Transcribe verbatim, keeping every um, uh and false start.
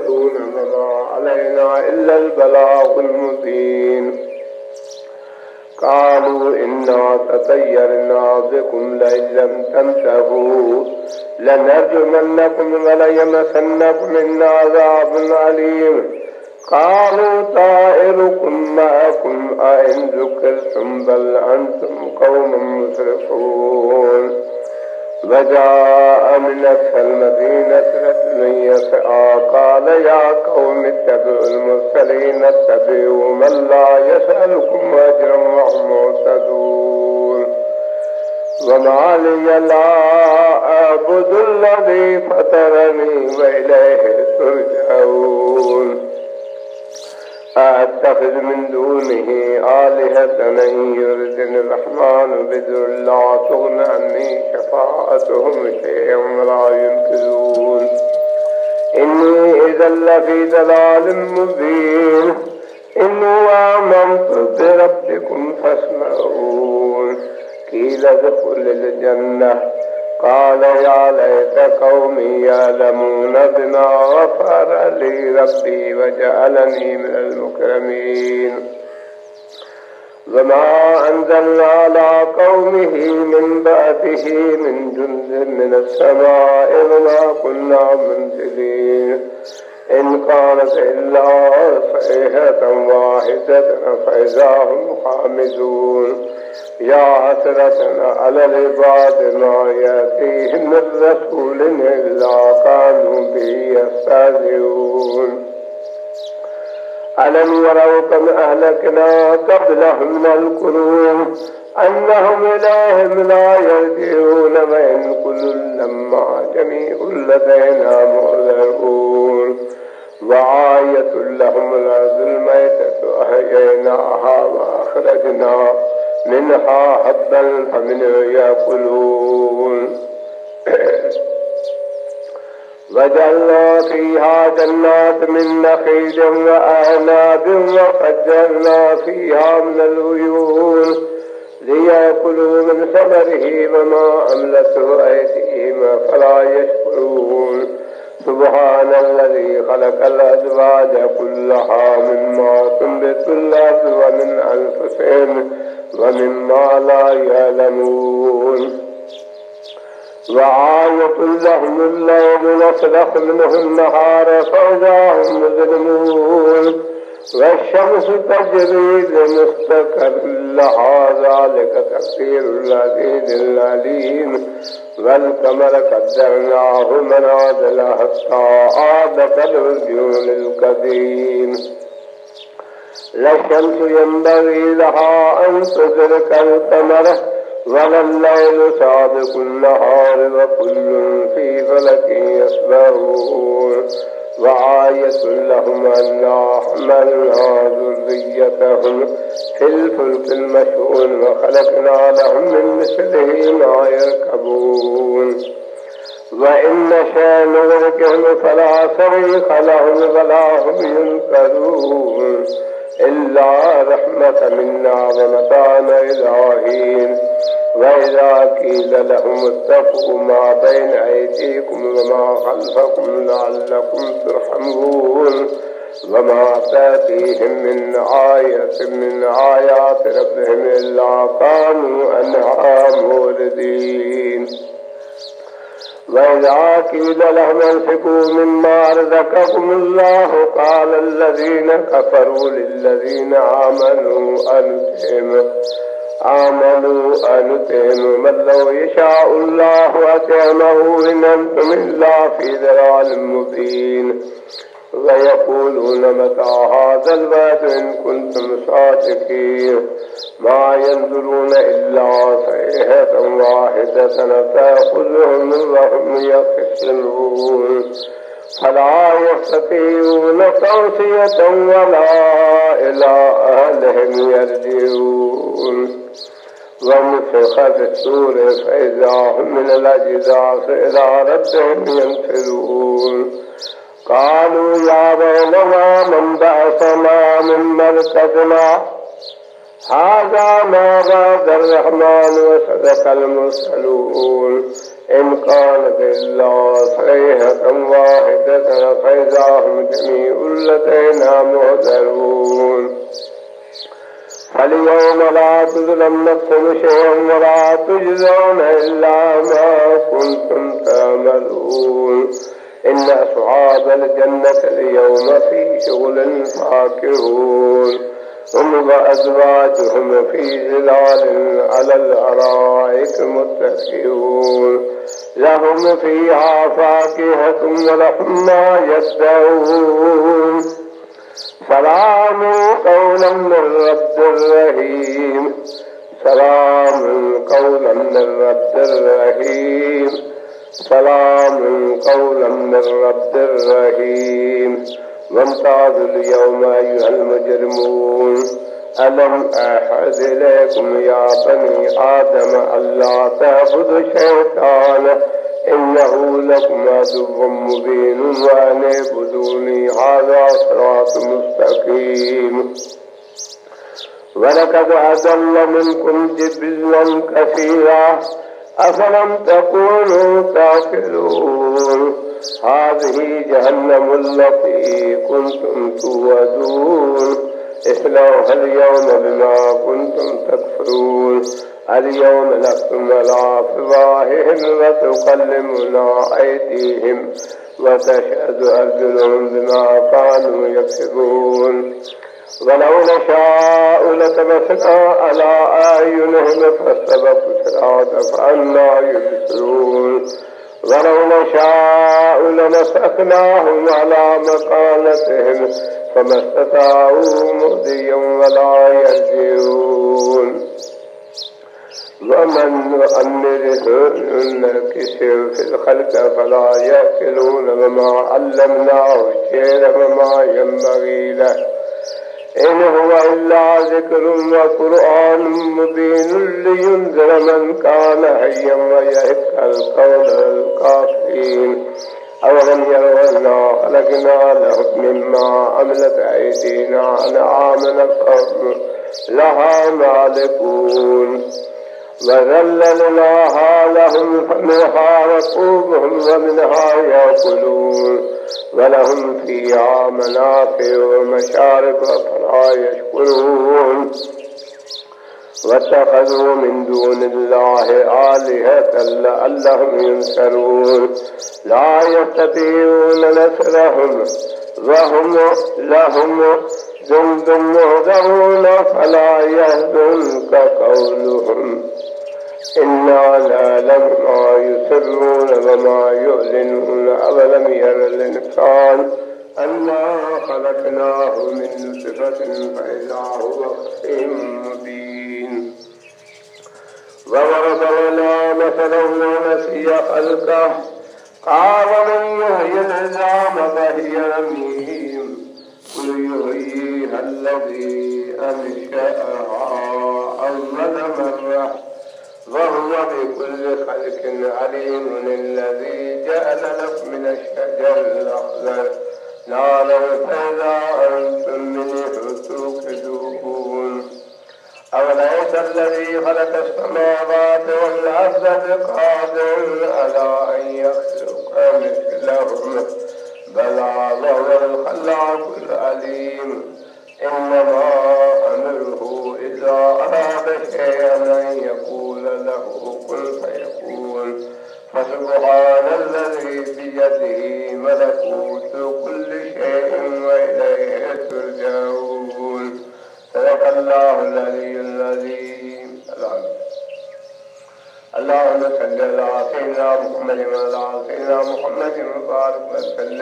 يعملون وما علينا إلا البلاغ المبين قالوا إنا تطيرنا بكم لئن لم تنتهوا لنرجمنكم وليمسنكم منا عذاب أليم قالوا طائركم معكم أئن ذكرتم بل أنتم قوم مسرفون وجاء من أقصى المدينة رجل يسعى قال يا قوم اتبعوا المرسلين اتبعوا من لا يسألكم أجرا وهم مهتدون وما لي لا أعبد الذي فطرني وإليه ترجعون أتخذ من دونه آلهة إن يردني الرحمن بضر لا تغن عني شفاعتهم شيئا ولا ينقذون إني إذا لفي ضلال مبين إني آمنت بربكم فاسمعون قيل ادخل الجنة قال يا ليت قومي يعلمون بما غفر لي ربي وجعلني من المكرمين وما أنزلنا على قومه من بعده من جند من السماء وما كنا منزلين إن كانت إلا صيحة واحدة فإذا هم خامدون يا حسرة على العباد ما يأتيهم من رسول إلا كانوا به يستهزئون ألم يروا كم أهلكنا قبلهم من القرون أنهم إليهم لا يرجعون وإن كل لما جميع لدينا محضرون وآية لهم الأرض الميتة أحييناها وأخرجنا منها حبا فمنه يأكلون وجعلنا فيها جنات من نخيل وأعناب وفجرنا فيها من العيون ليأكلوا من ثمره وما أملته أيديهم فلا يشكرون سبحان الذي خلق الأزواج كلها مما تنبت الأرض ومن أنفسهم ومما لا يعلمون وآية لهم الليل نسلخ منه النهار فإذا هم مظلمون والشمس تجري لمستقر لها ذلك تقدير العزيز العليم والقمر قدرناه منازل حتى عاد كالعرجون القديم لا الشمس ينبغي لها أن تدرك القمر ولا الليل سابق النهار وكل في فلك يسبحون وآية لهم أنا حملنا ذريتهم في الفلك المشحون وخلقنا لهم من مثله ما يركبون وإن نشأ نغرقهم فلا صريخ لهم ولا هم ينقذون إلا رحمة منا ومتاعا إلى حين وإذا قيل لهم اتقوا ما بين أيديكم وما خلفكم لعلكم ترحمون وما تأتيهم من آية من آيات ربهم إلا كانوا عنها معرضين وإذا قيل لهم انفقوا مما رزقكم الله قال الذين كفروا للذين آمنوا أنطعم آمنوا أنطعم من لو يشاء الله أطعمه إن أنتم إلا في ضلال مبين ويقولون متى هذا الوعد إن كنتم صادقين ما ينظرون إلا صيحة واحدة تأخذهم وهم يخصمون فلا يستطيعون توصية ولا إلى أهلهم يرجعون ونفخ في الصور فإذا هم من الأجداث إلى ربهم ينسلون قالوا يا ويلنا من بعثنا من مرقدنا هذا ما وعد الرحمن وصدق المرسلون إن كانت إلا صيحة واحدة فإذا هم جميع لدينا محضرون فاليوم لا تظلم نفس شيئا ولا تجزون إلا ما كنتم تعملون إن أصحاب الجنة اليوم في شغل فاكهون هم وأزواجهم في ظلال على الأرائك متكئون لهم فيها فاكهة ولهم ما يشتهون سلام قولا من رب رحيم سلام قولا من رب رحيم سلام قولا من رب رحيم وامتازوا اليوم أيها المجرمون ألم أعهد إليكم يا بني آدم ألا تعبدوا الشيطان إنه لكم عدو مبين وأن اعبدوني هذا صراط مستقيم ولقد أضل منكم جبلا كثيرا أفلم تكونوا تعقلون هذه جهنم التي كنتم توعدون اصلوها اليوم بما كنتم تكفرون اليوم نختم على أفواههم وتكلمنا أيديهم وتشهد أرجلهم بما كانوا يكسبون ولو نشاء لطمسنا على أعينهم فاستبقوا الصراط فأنى يبصرون ولو نشاء لمسخناهم على مكانتهم فما استطاعوا مضيا ولا يرجعون ومن نؤمره ننكسه في الخلق فلا يأكلون وما علمناه الشعر وما ينبغي له إن هو إلا ذكر وقرآن مبين لينذر من كان حيا ويحق القول الكافرين أولم يروا أنا خلقنا لهم مما عملت أيدينا أنعاما فهم لها مالكون وذللناها لهم فمنها ركوبهم ومنها يأكلون ولهم فيها منافع ومشارب فلا يشكرون واتخذوا من دون الله آلهة لعلهم ينصرون لا يستطيعون نصرهم وهم لهم جند مهزمون فلا يحزنك قولهم إنا نعلم ما يسرون وما يعلنون أولم ير الإنسان أنا خلقناه من نطفة فإذا هو خصيم مبين وضرب لنا مثلا ونسي خلقه قال من يحيي العظام فهي رميم قل يحييها الذي أنشأها أول مرة وهو بكل خلق عليم الذي جعل لكم من الشجر الأخضر نارا فإذا أنتم منه توقدون أوليس الذي خلق السماوات والأرض بقادر على أن يخلق مثلهم بلى وهو الخلاق العليم إنما أمره إذا أراد شيئا أن يقول له كن فيكون فسبحان الذي بيده ملكوت كل شيء وإليه ترجعون صدق الله العلي العظيم. اللهم صل على سيدنا محمد وعلى سيدنا محمد وبارك وسلم.